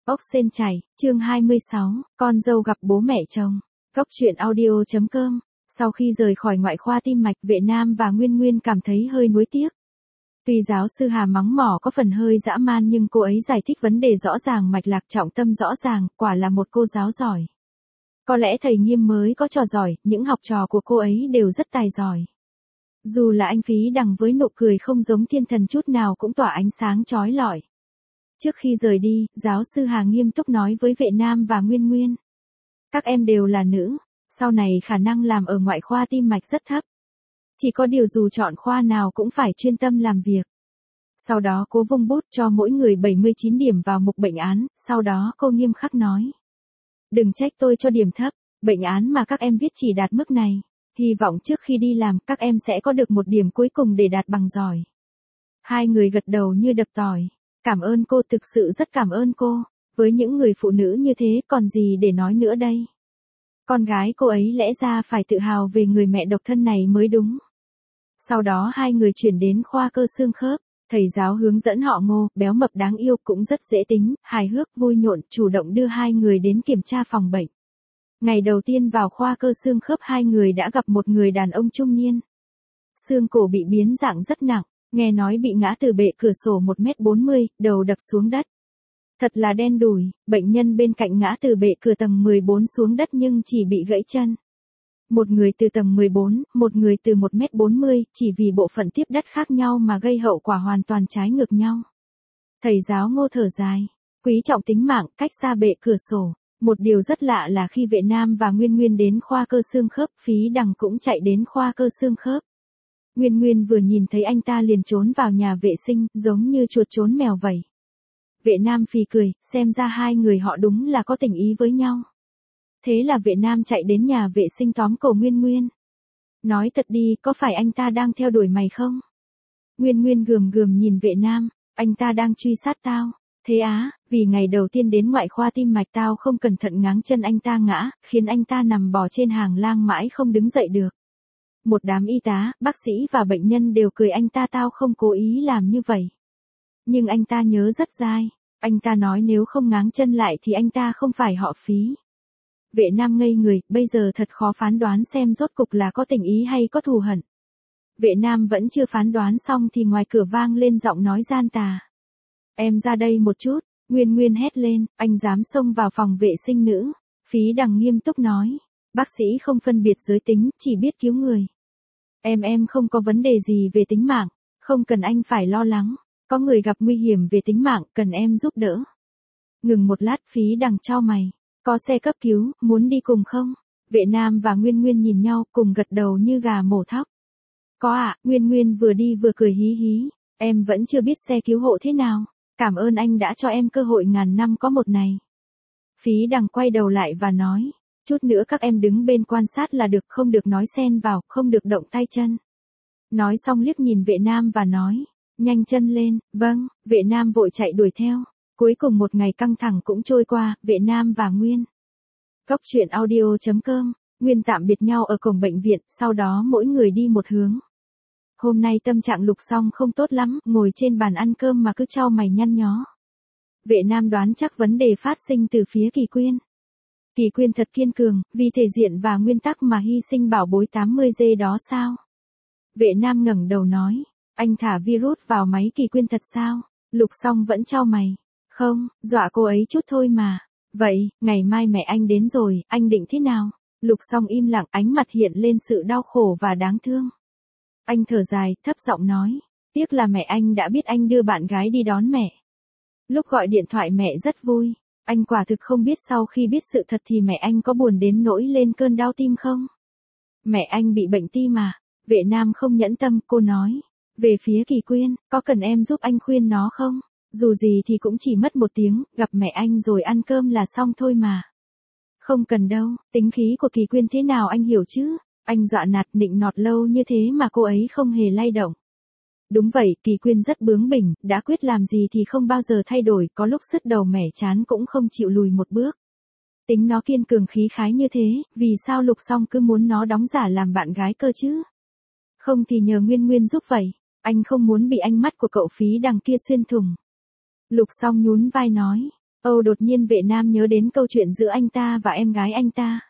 Ốc sên chảy, chương 26, con dâu gặp bố mẹ chồng. Góc truyện audio.com. Sau khi rời khỏi ngoại khoa tim mạch, Vệ Nam và Nguyên Nguyên cảm thấy hơi nuối tiếc. Tuy giáo sư Hà mắng mỏ có phần hơi dã man nhưng cô ấy giải thích vấn đề rõ ràng, mạch lạc trọng tâm rõ ràng, quả là một cô giáo giỏi. Có lẽ thầy Nghiêm mới có trò giỏi, những học trò của cô ấy đều rất tài giỏi. Dù là anh Phí Đằng với nụ cười không giống thiên thần chút nào cũng tỏa ánh sáng chói lọi. Trước khi rời đi, giáo sư Hà nghiêm túc nói với Vệ Nam và Nguyên Nguyên. Các em đều là nữ, sau này khả năng làm ở ngoại khoa tim mạch rất thấp. Chỉ có điều dù chọn khoa nào cũng phải chuyên tâm làm việc. Sau đó cô vung bút cho mỗi người 79 điểm vào mục bệnh án, sau đó cô nghiêm khắc nói. Đừng trách tôi cho điểm thấp, bệnh án mà các em viết chỉ đạt mức này. Hy vọng trước khi đi làm các em sẽ có được một điểm cuối cùng để đạt bằng giỏi. Hai người gật đầu như đập tỏi. Cảm ơn cô, thực sự rất cảm ơn cô. Với những người phụ nữ như thế còn gì để nói nữa đây. Con gái cô ấy lẽ ra phải tự hào về người mẹ độc thân này mới đúng. Sau đó hai người chuyển đến khoa cơ xương khớp. Thầy giáo hướng dẫn họ Ngô, béo mập đáng yêu cũng rất dễ tính, hài hước vui nhộn, chủ động đưa hai người đến kiểm tra phòng bệnh. Ngày đầu tiên vào khoa cơ xương khớp hai người đã gặp một người đàn ông trung niên. Xương cổ bị biến dạng rất nặng, nghe nói bị ngã từ bệ cửa sổ 1m40, đầu đập xuống đất. Thật là đen đủi, bệnh nhân bên cạnh ngã từ bệ cửa tầng 14 xuống đất nhưng chỉ bị gãy chân. Một người từ tầng 14, một người từ 1m40, chỉ vì bộ phận tiếp đất khác nhau mà gây hậu quả hoàn toàn trái ngược nhau. Thầy giáo Ngô thở dài, quý trọng tính mạng, cách xa bệ cửa sổ. Một điều rất lạ là khi Vệ Nam và Nguyên Nguyên đến khoa cơ xương khớp, Phí Đằng cũng chạy đến khoa cơ xương khớp. Nguyên Nguyên vừa nhìn thấy anh ta liền trốn vào nhà vệ sinh, giống như chuột trốn mèo vậy. Vệ Nam phì cười, xem ra hai người họ đúng là có tình ý với nhau. Thế là Vệ Nam chạy đến nhà vệ sinh tóm cổ Nguyên Nguyên. Nói thật đi, có phải anh ta đang theo đuổi mày không? Nguyên Nguyên gườm gườm nhìn Vệ Nam, anh ta đang truy sát tao. Thế á, vì ngày đầu tiên đến ngoại khoa tim mạch tao không cẩn thận ngáng chân anh ta ngã, khiến anh ta nằm bò trên hàng lang mãi không đứng dậy được. Một đám y tá, bác sĩ và bệnh nhân đều cười anh ta, tao không cố ý làm như vậy. Nhưng anh ta nhớ rất dai, anh ta nói nếu không ngáng chân lại thì anh ta không phải họ Phí. Vệ Nam ngây người, bây giờ thật khó phán đoán xem rốt cục là có tình ý hay có thù hận. Vệ Nam vẫn chưa phán đoán xong thì ngoài cửa vang lên giọng nói gian tà. Em ra đây một chút, Nguyên Nguyên hét lên, anh dám xông vào phòng vệ sinh nữ. Phí Đằng nghiêm túc nói, bác sĩ không phân biệt giới tính, chỉ biết cứu người. Em không có vấn đề gì về tính mạng, không cần anh phải lo lắng, có người gặp nguy hiểm về tính mạng, cần em giúp đỡ. Ngừng một lát, Phí Đằng chau mày, có xe cấp cứu, muốn đi cùng không? Vệ Nam và Nguyên Nguyên nhìn nhau, cùng gật đầu như gà mổ thóc. Có ạ, Nguyên Nguyên vừa đi vừa cười hí hí, em vẫn chưa biết xe cứu hộ thế nào. Cảm ơn anh đã cho em cơ hội ngàn năm có một này. Phí Đằng quay đầu lại và nói, chút nữa các em đứng bên quan sát là được, không được nói xen vào, không được động tay chân. Nói xong liếc nhìn Vệ Nam và nói, nhanh chân lên, vâng, Vệ Nam vội chạy đuổi theo. Cuối cùng một ngày căng thẳng cũng trôi qua, Vệ Nam và Nguyên. Góc truyện audio.com, Nguyên tạm biệt nhau ở cổng bệnh viện, sau đó mỗi người đi một hướng. Hôm nay tâm trạng Lục Song không tốt lắm, ngồi trên bàn ăn cơm mà cứ chau mày nhăn nhó. Vệ Nam đoán chắc vấn đề phát sinh từ phía Kỳ Quyên. Kỳ Quyên thật kiên cường, vì thể diện và nguyên tắc mà hy sinh bảo bối 80G đó sao? Vệ Nam ngẩng đầu nói, anh thả virus vào máy Kỳ Quyên thật sao? Lục Song vẫn chau mày. Không, dọa cô ấy chút thôi mà. Vậy, ngày mai mẹ anh đến rồi, anh định thế nào? Lục Song im lặng, ánh mặt hiện lên sự đau khổ và đáng thương. Anh thở dài, thấp giọng nói, tiếc là mẹ anh đã biết anh đưa bạn gái đi đón mẹ. Lúc gọi điện thoại mẹ rất vui, anh quả thực không biết sau khi biết sự thật thì mẹ anh có buồn đến nỗi lên cơn đau tim không? Mẹ anh bị bệnh tim mà. Vệ Nam không nhẫn tâm, cô nói. Về phía Kỳ Quyên, có cần em giúp anh khuyên nó không? Dù gì thì cũng chỉ mất 1 tiếng, gặp mẹ anh rồi ăn cơm là xong thôi mà. Không cần đâu, tính khí của Kỳ Quyên thế nào anh hiểu chứ? Anh dọa nạt nịnh nọt lâu như thế mà cô ấy không hề lay động. Đúng vậy, Kỳ Quyên rất bướng bỉnh, đã quyết làm gì thì không bao giờ thay đổi, có lúc sứt đầu mẻ chán cũng không chịu lùi một bước. Tính nó kiên cường khí khái như thế, vì sao Lục Song cứ muốn nó đóng giả làm bạn gái cơ chứ? Không thì nhờ Nguyên Nguyên giúp vậy, anh không muốn bị ánh mắt của cậu Phí Đằng kia xuyên thủng. Lục Song nhún vai nói, Đột nhiên vệ nam nhớ đến câu chuyện giữa anh ta và em gái anh ta.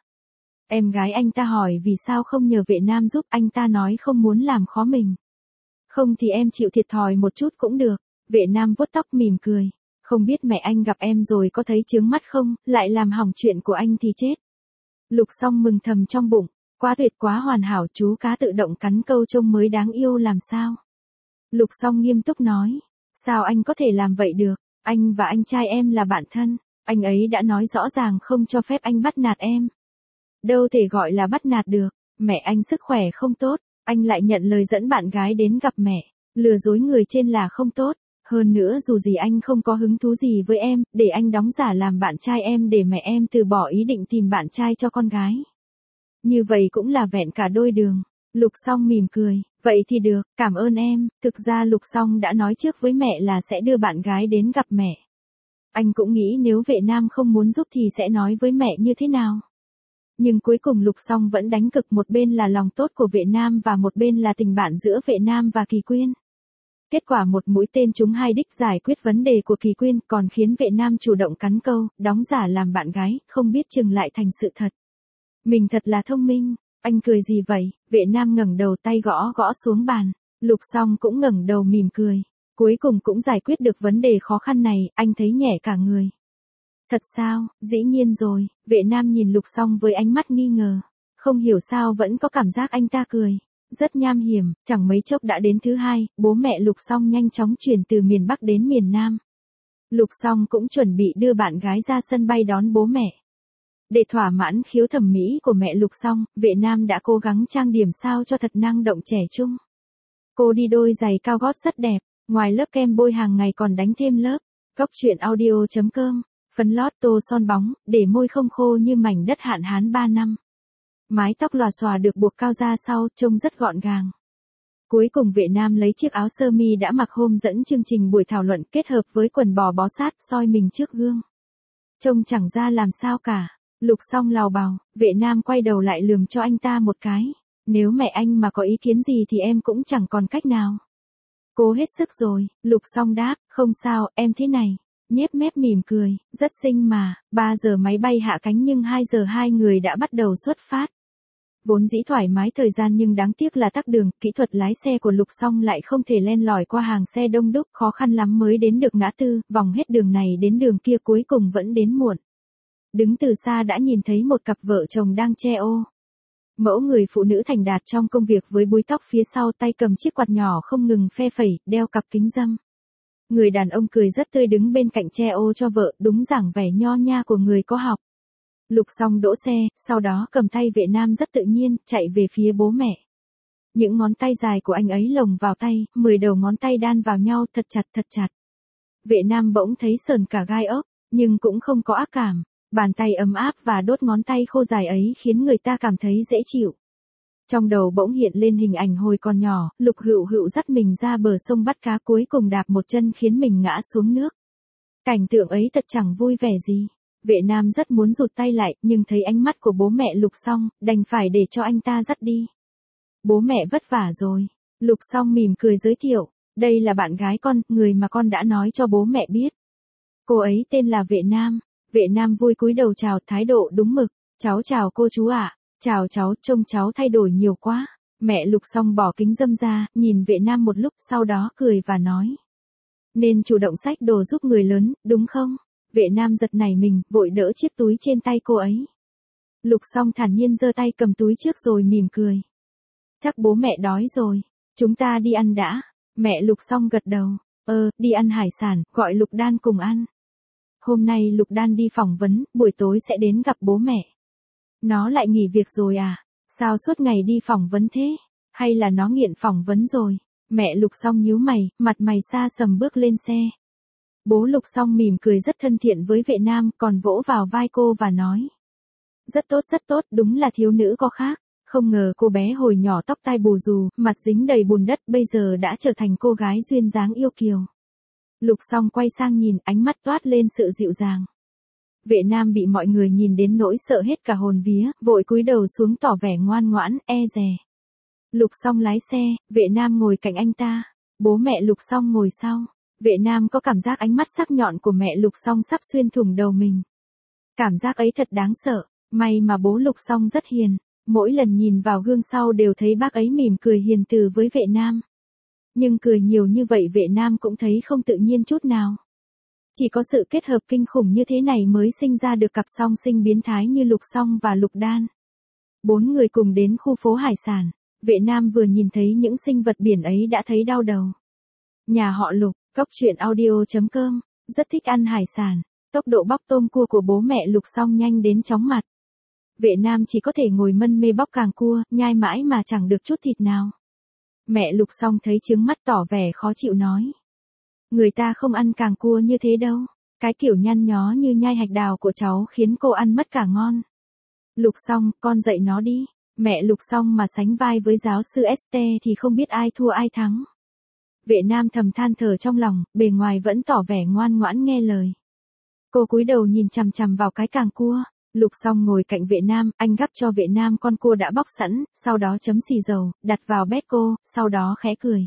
Em gái anh ta hỏi vì sao không nhờ vệ nam giúp, anh ta nói không muốn làm khó mình. Không thì em chịu thiệt thòi một chút cũng được. Vệ nam vuốt tóc mỉm cười. Không biết mẹ anh gặp em rồi có thấy chướng mắt không, lại làm hỏng chuyện của anh thì chết. Lục Song mừng thầm trong bụng. Quá tuyệt, quá hoàn hảo, chú cá tự động cắn câu trông mới đáng yêu làm sao. Lục Song nghiêm túc nói. Sao anh có thể làm vậy được, anh và anh trai em là bạn thân, anh ấy đã nói rõ ràng không cho phép anh bắt nạt em. Đâu thể gọi là bắt nạt được, mẹ anh sức khỏe không tốt, anh lại nhận lời dẫn bạn gái đến gặp mẹ, lừa dối người trên là không tốt. Hơn nữa dù gì anh không có hứng thú gì với em, để anh đóng giả làm bạn trai em để mẹ em từ bỏ ý định tìm bạn trai cho con gái. Như vậy cũng là vẹn cả đôi đường. Lục Song mỉm cười, vậy thì được, cảm ơn em. Thực ra Lục Song đã nói trước với mẹ là sẽ đưa bạn gái đến gặp mẹ. Anh cũng nghĩ nếu vệ nam không muốn giúp thì sẽ nói với mẹ như thế nào. Nhưng cuối cùng Lục Song vẫn đánh cực, một bên là lòng tốt của vệ nam và một bên là tình bạn giữa vệ nam và Kỳ Quyên. Kết quả một mũi tên trúng hai đích, giải quyết vấn đề của Kỳ Quyên còn khiến vệ nam chủ động cắn câu, đóng giả làm bạn gái, không biết chừng lại thành sự thật. Mình thật là thông minh. Anh cười gì vậy? Vệ nam ngẩng đầu, tay gõ gõ xuống bàn. Lục Song cũng ngẩng đầu mỉm cười. Cuối cùng cũng giải quyết được vấn đề khó khăn này, anh thấy nhẹ cả người. Thật sao? Dĩ nhiên rồi. Vệ nam nhìn Lục Song với ánh mắt nghi ngờ. Không hiểu sao vẫn có cảm giác anh ta cười. Rất nham hiểm, chẳng mấy chốc đã đến thứ hai, bố mẹ Lục Song nhanh chóng chuyển từ miền Bắc đến miền Nam. Lục Song cũng chuẩn bị đưa bạn gái ra sân bay đón bố mẹ. Để thỏa mãn khiếu thẩm mỹ của mẹ Lục Song, vệ nam đã cố gắng trang điểm sao cho thật năng động trẻ trung. Cô đi đôi giày cao gót rất đẹp, ngoài lớp kem bôi hàng ngày còn đánh thêm lớp. Góc truyện audio.com, phấn lót tô son bóng, để môi không khô như mảnh đất hạn hán 3 năm. Mái tóc lòa xòa được buộc cao ra sau, trông rất gọn gàng. Cuối cùng vệ nam lấy chiếc áo sơ mi đã mặc hôm dẫn chương trình buổi thảo luận kết hợp với quần bò bó sát, soi mình trước gương. Trông chẳng ra làm sao cả. Lục Song lào bào, vệ nam quay đầu lại lườm cho anh ta một cái. Nếu mẹ anh mà có ý kiến gì thì em cũng chẳng còn cách nào. Cố hết sức rồi, Lục Song đáp, không sao, em thế này. Nhếch mép mỉm cười, rất xinh mà. 3 giờ máy bay hạ cánh nhưng 2 giờ hai người đã bắt đầu xuất phát. Vốn dĩ thoải mái thời gian nhưng đáng tiếc là tắc đường, kỹ thuật lái xe của Lục Song lại không thể len lỏi qua hàng xe đông đúc, khó khăn lắm mới đến được ngã tư, vòng hết đường này đến đường kia cuối cùng vẫn đến muộn. Đứng từ xa đã nhìn thấy một cặp vợ chồng đang che ô. Mẫu người phụ nữ thành đạt trong công việc với búi tóc phía sau, tay cầm chiếc quạt nhỏ không ngừng phe phẩy, đeo cặp kính râm. Người đàn ông cười rất tươi đứng bên cạnh che ô cho vợ, đúng dáng vẻ nho nha của người có học. Lục Song đỗ xe, sau đó cầm tay vệ nam rất tự nhiên, chạy về phía bố mẹ. Những ngón tay dài của anh ấy lồng vào tay, 10 đầu ngón tay đan vào nhau thật chặt thật chặt. Vệ nam bỗng thấy sờn cả gai ốc, nhưng cũng không có ác cảm. Bàn tay ấm áp và đốt ngón tay khô dài ấy khiến người ta cảm thấy dễ chịu. Trong đầu bỗng hiện lên hình ảnh hồi còn nhỏ, Lục Hựu Hựu dắt mình ra bờ sông bắt cá, cuối cùng đạp một chân khiến mình ngã xuống nước. Cảnh tượng ấy thật chẳng vui vẻ gì. Vệ nam rất muốn rụt tay lại, nhưng thấy ánh mắt của bố mẹ Lục Song, đành phải để cho anh ta dắt đi. Bố mẹ vất vả rồi. Lục Song mỉm cười giới thiệu, đây là bạn gái con, người mà con đã nói cho bố mẹ biết. Cô ấy tên là Vệ Nam. Vệ nam vui cúi đầu chào, thái độ đúng mực. Cháu chào cô chú ạ. Chào cháu, trông cháu thay đổi nhiều quá. Mẹ Lục Song bỏ kính râm ra, nhìn vệ nam một lúc, sau đó cười và nói. Nên chủ động xách đồ giúp người lớn, đúng không? Vệ nam giật nảy mình, vội đỡ chiếc túi trên tay cô ấy. Lục Song thản nhiên giơ tay cầm túi trước rồi mỉm cười. Chắc bố mẹ đói rồi. Chúng ta đi ăn đã. Mẹ Lục Song gật đầu. Đi ăn hải sản, gọi Lục Đan cùng ăn. Hôm nay Lục Đan đi phỏng vấn, buổi tối sẽ đến gặp bố mẹ. Nó lại nghỉ việc rồi à? Sao suốt ngày đi phỏng vấn thế? Hay là nó nghiện phỏng vấn rồi? Mẹ Lục Song nhíu mày, mặt mày xa sầm bước lên xe. Bố Lục Song mỉm cười rất thân thiện với vệ nam, còn vỗ vào vai cô và nói. Rất tốt, đúng là thiếu nữ có khác. Không ngờ cô bé hồi nhỏ tóc tai bù xù, mặt dính đầy bùn đất, bây giờ đã trở thành cô gái duyên dáng yêu kiều. Lục Song quay sang nhìn, ánh mắt toát lên sự dịu dàng. Vệ nam bị mọi người nhìn đến nỗi sợ hết cả hồn vía, vội cúi đầu xuống tỏ vẻ ngoan ngoãn, e dè. Lục Song lái xe, vệ nam ngồi cạnh anh ta. Bố mẹ Lục Song ngồi sau. Vệ Nam có cảm giác ánh mắt sắc nhọn của mẹ Lục Song sắp xuyên thủng đầu mình. Cảm giác ấy thật đáng sợ, may mà bố Lục Song rất hiền, mỗi lần nhìn vào gương sau đều thấy bác ấy mỉm cười hiền từ với Vệ Nam. Nhưng cười nhiều như vậy Vệ Nam cũng thấy không tự nhiên chút nào. Chỉ có sự kết hợp kinh khủng như thế này mới sinh ra được cặp song sinh biến thái như Lục Song và Lục Đan. 4 người cùng đến khu phố hải sản, Vệ Nam vừa nhìn thấy những sinh vật biển ấy đã thấy đau đầu. Nhà họ Lục, Cốc Truyện Audio.com, rất thích ăn hải sản, tốc độ bóc tôm cua của bố mẹ Lục Song nhanh đến chóng mặt. Vệ Nam chỉ có thể ngồi mân mê bóc càng cua, nhai mãi mà chẳng được chút thịt nào. Mẹ Lục Song thấy trướng mắt tỏ vẻ khó chịu nói. Người ta không ăn càng cua như thế đâu, cái kiểu nhăn nhó như nhai hạch đào của cháu khiến cô ăn mất cả ngon. Lục Song, con dạy nó đi. Mẹ Lục Song mà sánh vai với giáo sư ST thì không biết ai thua ai thắng. Vệ Nam thầm than thở trong lòng, bề ngoài vẫn tỏ vẻ ngoan ngoãn nghe lời. Cô cúi đầu nhìn chằm chằm vào cái càng cua. Lục Song ngồi cạnh Vệ Nam, anh gắp cho Vệ Nam con cua đã bóc sẵn, sau đó chấm xì dầu, đặt vào bét cô, sau đó khẽ cười.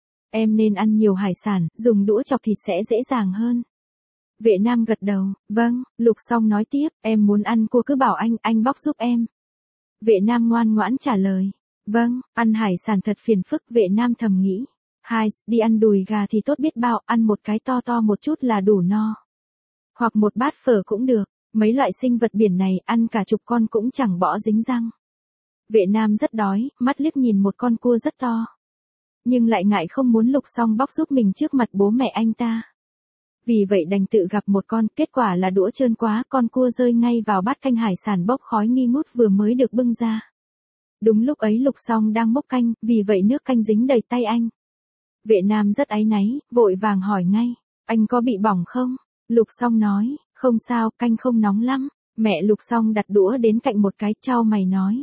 Em nên ăn nhiều hải sản, dùng đũa chọc thịt sẽ dễ dàng hơn. Vệ Nam gật đầu, vâng. Lục Song nói tiếp, em muốn ăn cua cứ bảo anh bóc giúp em. Vệ Nam ngoan ngoãn trả lời. Vâng, ăn hải sản thật phiền phức, Vệ Nam thầm nghĩ. Đi ăn đùi gà thì tốt biết bao, ăn một cái to to một chút là đủ no. Hoặc một bát phở cũng được, mấy loại sinh vật biển này ăn cả chục con cũng chẳng bỏ dính răng. Vệ Nam rất đói, mắt liếc nhìn một con cua rất to. Nhưng lại ngại không muốn Lục Song bóc giúp mình trước mặt bố mẹ anh ta. Vì vậy đành tự gặp một con, kết quả là đũa trơn quá, con cua rơi ngay vào bát canh hải sản bốc khói nghi ngút vừa mới được bưng ra. Đúng lúc ấy Lục Song đang múc canh, vì vậy nước canh dính đầy tay anh. Vệ Nam rất áy náy, vội vàng hỏi ngay, anh có bị bỏng không? Lục Song nói, không sao, canh không nóng lắm. Mẹ Lục Song đặt đũa đến cạnh một cái, chau mày nói.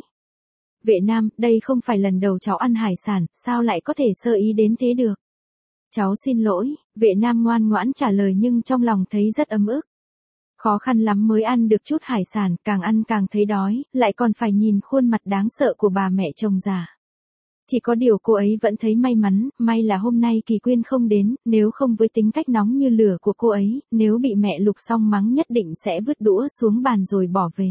Vệ Nam, đây không phải lần đầu cháu ăn hải sản, sao lại có thể sơ ý đến thế được? Cháu xin lỗi, Vệ Nam ngoan ngoãn trả lời nhưng trong lòng thấy rất ấm ức. Khó khăn lắm mới ăn được chút hải sản, càng ăn càng thấy đói, lại còn phải nhìn khuôn mặt đáng sợ của bà mẹ chồng già. Chỉ có điều cô ấy vẫn thấy may mắn, may là hôm nay Kỳ Quyên không đến, nếu không với tính cách nóng như lửa của cô ấy, nếu bị mẹ Lục Song mắng nhất định sẽ vứt đũa xuống bàn rồi bỏ về.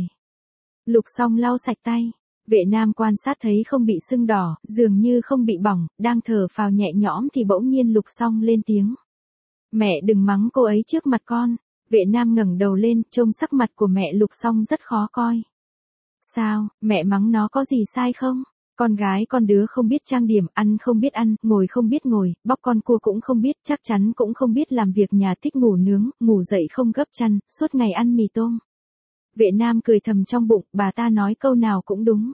Lục Song lau sạch tay. Vệ Nam quan sát thấy không bị sưng đỏ, dường như không bị bỏng, đang thở phào nhẹ nhõm thì bỗng nhiên Lục Song lên tiếng. Mẹ đừng mắng cô ấy trước mặt con. Vệ Nam ngẩng đầu lên, trông sắc mặt của mẹ Lục Song rất khó coi. Sao, mẹ mắng nó có gì sai không? Con gái con đứa không biết trang điểm, ăn không biết ăn, ngồi không biết ngồi, bóc con cua cũng không biết, chắc chắn cũng không biết làm việc nhà, thích ngủ nướng, ngủ dậy không gấp chăn, suốt ngày ăn mì tôm. Vệ Nam cười thầm trong bụng, bà ta nói câu nào cũng đúng.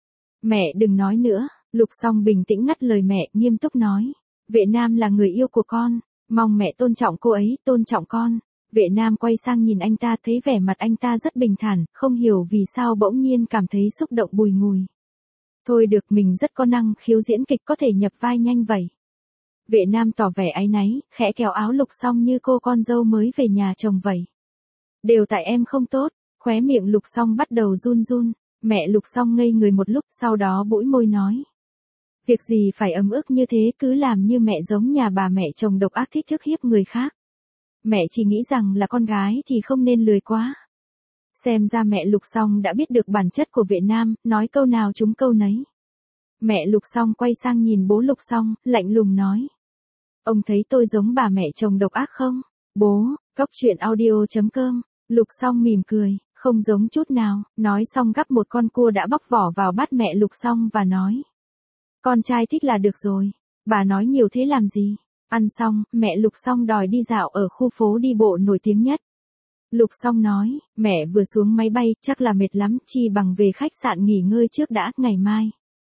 Mẹ đừng nói nữa, Lục Song bình tĩnh ngắt lời mẹ, nghiêm túc nói. Vệ Nam là người yêu của con, mong mẹ tôn trọng cô ấy, tôn trọng con. Vệ Nam quay sang nhìn anh ta, thấy vẻ mặt anh ta rất bình thản, không hiểu vì sao bỗng nhiên cảm thấy xúc động bùi ngùi. Thôi được, mình rất có năng khiếu diễn kịch, có thể nhập vai nhanh vậy. Vệ Nam tỏ vẻ áy náy, khẽ kéo áo Lục Song như cô con dâu mới về nhà chồng vậy. Đều tại em không tốt. Khóe miệng Lục Song bắt đầu run run, mẹ Lục Song ngây người một lúc, sau đó bũi môi nói. Việc gì phải ấm ức như thế, cứ làm như mẹ giống nhà bà mẹ chồng độc ác thích thức hiếp người khác. Mẹ chỉ nghĩ rằng là con gái thì không nên lười quá. Xem ra mẹ Lục Song đã biết được bản chất của Vệ Nam, nói câu nào trúng câu nấy. Mẹ Lục Song quay sang nhìn bố Lục Song, lạnh lùng nói. Ông thấy tôi giống bà mẹ chồng độc ác không? Bố, Cốc Truyện Audio.com. Lục Song mỉm cười. Không giống chút nào, nói xong gắp một con cua đã bóc vỏ vào bát mẹ Lục Song và nói. Con trai thích là được rồi, bà nói nhiều thế làm gì? Ăn xong, mẹ Lục Song đòi đi dạo ở khu phố đi bộ nổi tiếng nhất. Lục Song nói, mẹ vừa xuống máy bay, chắc là mệt lắm, chi bằng về khách sạn nghỉ ngơi trước đã, ngày mai.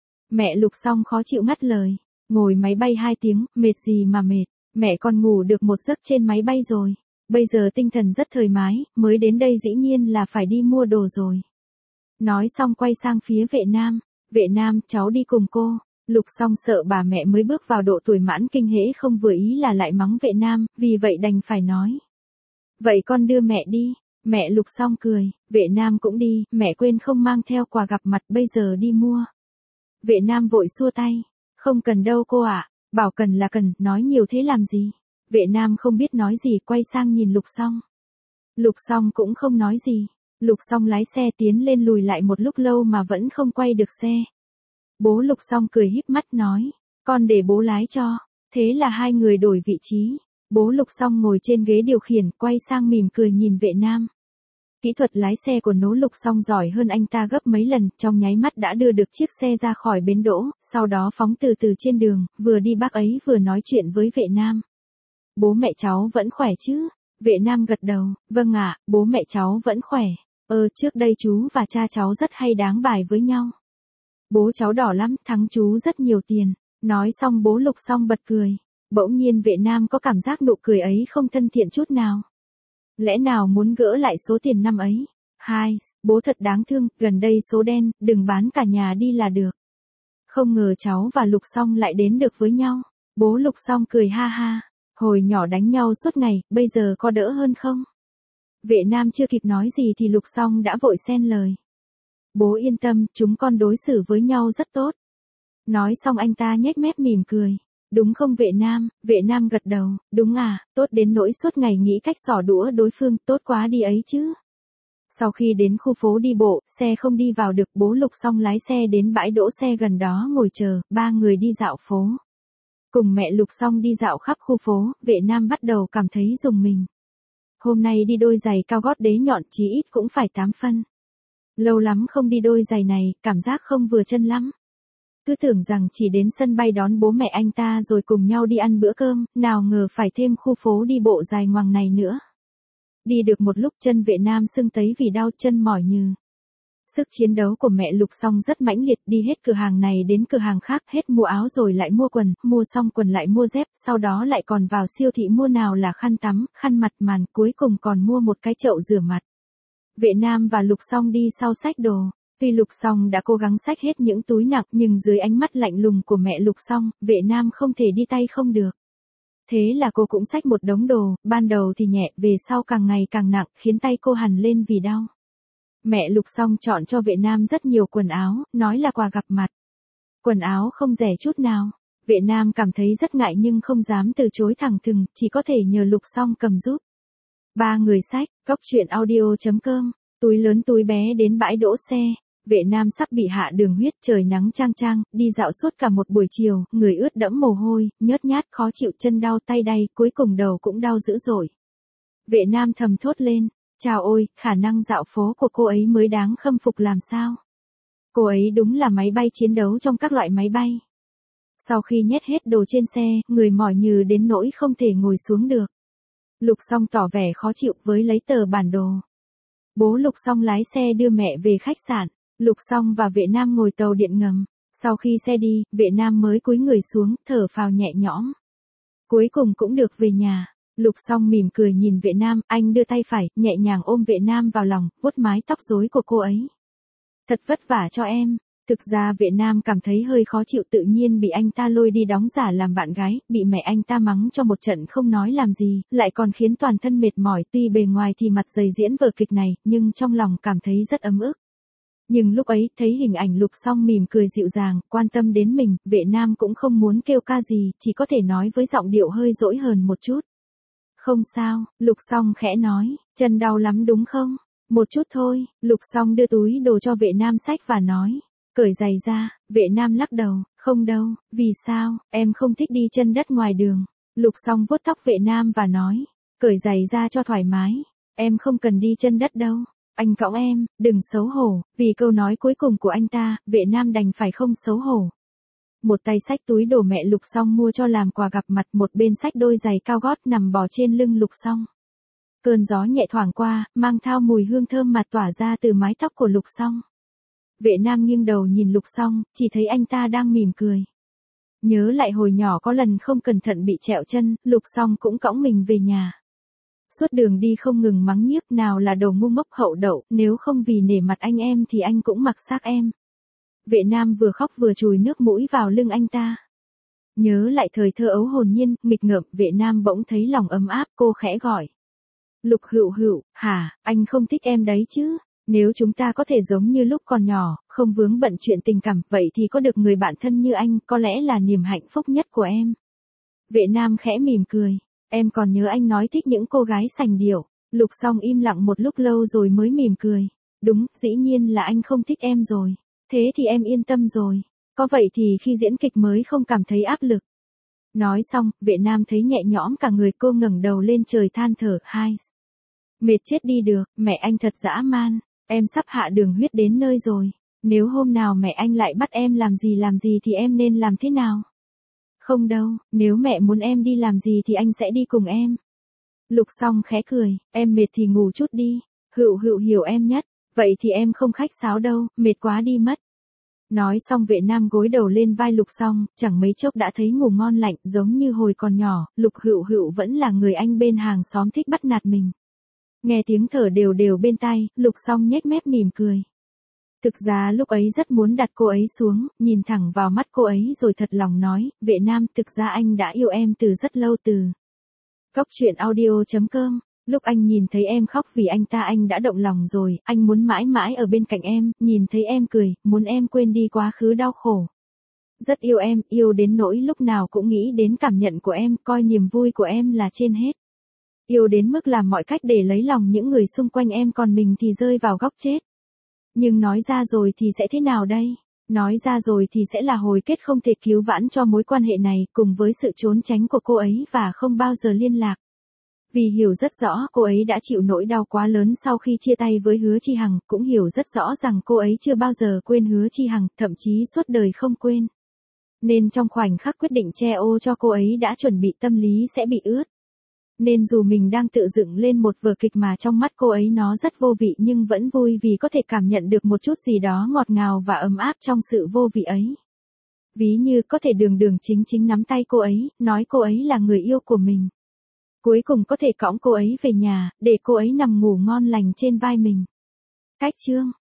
Mẹ Lục Song khó chịu ngắt lời, ngồi máy bay 2 tiếng, mệt gì mà mệt, mẹ còn ngủ được một giấc trên máy bay rồi. Bây giờ tinh thần rất thoải mái, mới đến đây dĩ nhiên là phải đi mua đồ rồi. Nói xong quay sang phía Vệ Nam. Vệ Nam, cháu đi cùng cô. Lục Song sợ bà mẹ mới bước vào độ tuổi mãn kinh, hễ không vừa ý là lại mắng Vệ Nam, vì vậy đành phải nói. Vậy con đưa mẹ đi. Mẹ Lục Song cười, Vệ Nam cũng đi, mẹ quên không mang theo quà gặp mặt, bây giờ đi mua. Vệ Nam vội xua tay. Không cần đâu cô ạ, bảo cần là cần, nói nhiều thế làm gì. Vệ Nam không biết nói gì, quay sang nhìn Lục Song. Lục Song cũng không nói gì. Lục Song lái xe tiến lên lùi lại một lúc lâu mà vẫn không quay được xe. Bố Lục Song cười híp mắt nói, con để bố lái cho. Thế là hai người đổi vị trí. Bố Lục Song ngồi trên ghế điều khiển, quay sang mỉm cười nhìn Vệ Nam. Kỹ thuật lái xe của Nỗ Lục Song giỏi hơn anh ta gấp mấy lần, trong nháy mắt đã đưa được chiếc xe ra khỏi bến đỗ, sau đó phóng từ từ trên đường, vừa đi bác ấy vừa nói chuyện với Vệ Nam. Bố mẹ cháu vẫn khỏe chứ? Vệ Nam gật đầu, vâng ạ, bố mẹ cháu vẫn khỏe. Trước đây chú và cha cháu rất hay đáng bài với nhau. Bố cháu đỏ lắm, thắng chú rất nhiều tiền. Nói xong bố Lục Song bật cười. Bỗng nhiên Vệ Nam có cảm giác nụ cười ấy không thân thiện chút nào. Lẽ nào muốn gỡ lại số tiền năm ấy? Bố thật đáng thương, gần đây số đen, đừng bán cả nhà đi là được. Không ngờ cháu và Lục Song lại đến được với nhau. Bố Lục Song cười ha ha. Hồi nhỏ đánh nhau suốt ngày, bây giờ có đỡ hơn không? Vệ Nam chưa kịp nói gì thì Lục Song đã vội xen lời. Bố yên tâm, chúng con đối xử với nhau rất tốt. Nói xong anh ta nhếch mép mỉm cười. Đúng không Vệ Nam? Vệ Nam gật đầu, đúng à, tốt đến nỗi suốt ngày nghĩ cách xỏ đũa đối phương, tốt quá đi ấy chứ. Sau khi đến khu phố đi bộ, xe không đi vào được, bố Lục Song lái xe đến bãi đỗ xe gần đó ngồi chờ, ba người đi dạo phố. Cùng mẹ Lục Song đi dạo khắp khu phố, Vệ Nam bắt đầu cảm thấy rùng mình. Hôm nay đi đôi giày cao gót đế nhọn chí ít cũng phải 8 phân. Lâu lắm không đi đôi giày này, cảm giác không vừa chân lắm. Cứ tưởng rằng chỉ đến sân bay đón bố mẹ anh ta rồi cùng nhau đi ăn bữa cơm, nào ngờ phải thêm khu phố đi bộ dài ngoằng này nữa. Đi được một lúc chân Vệ Nam sưng tấy vì đau chân mỏi nhừ. Sức chiến đấu của mẹ Lục Song rất mãnh liệt, đi hết cửa hàng này đến cửa hàng khác, hết mua áo rồi lại mua quần, mua xong quần lại mua dép, sau đó lại còn vào siêu thị mua nào là khăn tắm, khăn mặt màn, cuối cùng còn mua một cái chậu rửa mặt. Vệ Nam và Lục Song đi sau xách đồ. Tuy Lục Song đã cố gắng xách hết những túi nặng nhưng dưới ánh mắt lạnh lùng của mẹ Lục Song, Vệ Nam không thể đi tay không được. Thế là cô cũng xách một đống đồ, ban đầu thì nhẹ, về sau càng ngày càng nặng, khiến tay cô hằn lên vì đau. Mẹ Lục Song chọn cho Vệ Nam rất nhiều quần áo, nói là quà gặp mặt. Quần áo không rẻ chút nào. Vệ Nam cảm thấy rất ngại nhưng không dám từ chối thẳng thừng, chỉ có thể nhờ Lục Song cầm giúp. Ba người xách, Cóc Truyện Audio.com, túi lớn túi bé đến bãi đỗ xe. Vệ Nam sắp bị hạ đường huyết, trời nắng chang chang, đi dạo suốt cả một buổi chiều, người ướt đẫm mồ hôi, nhớt nhát khó chịu, chân đau tay đay, cuối cùng đầu cũng đau dữ dội. Vệ Nam thầm thốt lên, chào ôi, khả năng dạo phố của cô ấy mới đáng khâm phục làm sao. Cô ấy đúng là máy bay chiến đấu trong các loại máy bay. Sau khi nhét hết đồ trên xe, người mỏi nhừ đến nỗi không thể ngồi xuống được. Lục Song tỏ vẻ khó chịu với lấy tờ bản đồ. Bố Lục Song lái xe đưa mẹ về khách sạn. Lục Song và Vệ Nam ngồi tàu điện ngầm. Sau khi xe đi, Vệ Nam mới cúi người xuống, thở phào nhẹ nhõm. Cuối cùng cũng được về nhà. Lục Song mỉm cười nhìn Vệ Nam, anh đưa tay phải, nhẹ nhàng ôm Vệ Nam vào lòng, vuốt mái tóc rối của cô ấy. Thật vất vả cho em. Thực ra Vệ Nam cảm thấy hơi khó chịu, tự nhiên bị anh ta lôi đi đóng giả làm bạn gái, bị mẹ anh ta mắng cho một trận không nói làm gì, lại còn khiến toàn thân mệt mỏi, tuy bề ngoài thì mặt dày diễn vở kịch này, nhưng trong lòng cảm thấy rất ấm ức. Nhưng lúc ấy, thấy hình ảnh Lục Song mỉm cười dịu dàng, quan tâm đến mình, Vệ Nam cũng không muốn kêu ca gì, chỉ có thể nói với giọng điệu hơi dỗi hờn một chút. Không sao, Lục Song khẽ nói, chân đau lắm đúng không? Một chút thôi. Lục Song đưa túi đồ cho Vệ Nam xách và nói, cởi giày ra. Vệ Nam lắc đầu, không đâu, vì sao, em không thích đi chân đất ngoài đường. Lục Song vuốt tóc Vệ Nam và nói, cởi giày ra cho thoải mái, em không cần đi chân đất đâu. Anh cõng em, đừng xấu hổ. Vì câu nói cuối cùng của anh ta, Vệ Nam đành phải không xấu hổ. Một tay xách túi đồ mẹ Lục Song mua cho làm quà gặp mặt, một bên xách đôi giày cao gót nằm bò trên lưng Lục Song. Cơn gió nhẹ thoảng qua, mang theo mùi hương thơm mà tỏa ra từ mái tóc của Lục Song. Vệ Nam nghiêng đầu nhìn Lục Song, chỉ thấy anh ta đang mỉm cười. Nhớ lại hồi nhỏ có lần không cẩn thận bị trẹo chân, Lục Song cũng cõng mình về nhà. Suốt đường đi không ngừng mắng nhiếc, nào là đồ ngu ngốc hậu đậu, nếu không vì nể mặt anh em thì anh cũng mặc xác em. Vệ Nam vừa khóc vừa chùi nước mũi vào lưng anh ta. Nhớ lại thời thơ ấu hồn nhiên, nghịch ngợm, Vệ Nam bỗng thấy lòng ấm áp, cô khẽ gọi. Lục Hữu Hữu, hả, anh không thích em đấy chứ? Nếu chúng ta có thể giống như lúc còn nhỏ, không vướng bận chuyện tình cảm, vậy thì có được người bạn thân như anh, có lẽ là niềm hạnh phúc nhất của em. Vệ Nam khẽ mỉm cười. Em còn nhớ anh nói thích những cô gái sành điệu. Lục Song im lặng một lúc lâu rồi mới mỉm cười. Đúng, dĩ nhiên là anh không thích em rồi. Thế thì em yên tâm rồi. Có vậy thì khi diễn kịch mới không cảm thấy áp lực. Nói xong, Vệ Nam thấy nhẹ nhõm cả người, cô ngẩng đầu lên trời than thở. Hai. Mệt chết đi được, mẹ anh thật dã man. Em sắp hạ đường huyết đến nơi rồi. Nếu hôm nào mẹ anh lại bắt em làm gì thì em nên làm thế nào? Không đâu, nếu mẹ muốn em đi làm gì thì anh sẽ đi cùng em. Lục Song khẽ cười, em mệt thì ngủ chút đi. Hựu Hựu hiểu em nhất, vậy thì em không khách sáo đâu, mệt quá đi mất. Nói xong Vệ Nam gối đầu lên vai Lục Song, chẳng mấy chốc đã thấy ngủ ngon lành, giống như hồi còn nhỏ, Lục Hựu Hựu vẫn là người anh bên hàng xóm thích bắt nạt mình. Nghe tiếng thở đều đều bên tai, Lục Song nhếch mép mỉm cười. Thực ra lúc ấy rất muốn đặt cô ấy xuống, nhìn thẳng vào mắt cô ấy rồi thật lòng nói, Vệ Nam, thực ra anh đã yêu em từ rất lâu từ. Cóc truyện audio.com. Lúc anh nhìn thấy em khóc vì anh đã động lòng rồi, anh muốn mãi mãi ở bên cạnh em, nhìn thấy em cười, muốn em quên đi quá khứ đau khổ. Rất yêu em, yêu đến nỗi lúc nào cũng nghĩ đến cảm nhận của em, coi niềm vui của em là trên hết. Yêu đến mức làm mọi cách để lấy lòng những người xung quanh em, còn mình thì rơi vào góc chết. Nhưng nói ra rồi thì sẽ thế nào đây? Nói ra rồi thì sẽ là hồi kết không thể cứu vãn cho mối quan hệ này, cùng với sự trốn tránh của cô ấy và không bao giờ liên lạc. Vì hiểu rất rõ cô ấy đã chịu nỗi đau quá lớn sau khi chia tay với Hứa Chi Hằng, cũng hiểu rất rõ rằng cô ấy chưa bao giờ quên Hứa Chi Hằng, thậm chí suốt đời không quên. Nên trong khoảnh khắc quyết định che ô cho cô ấy đã chuẩn bị tâm lý sẽ bị ướt. Nên dù mình đang tự dựng lên một vở kịch mà trong mắt cô ấy nó rất vô vị, nhưng vẫn vui vì có thể cảm nhận được một chút gì đó ngọt ngào và ấm áp trong sự vô vị ấy. Ví như có thể đường đường chính chính nắm tay cô ấy, nói cô ấy là người yêu của mình. Cuối cùng có thể cõng cô ấy về nhà, để cô ấy nằm ngủ ngon lành trên vai mình. Cách chương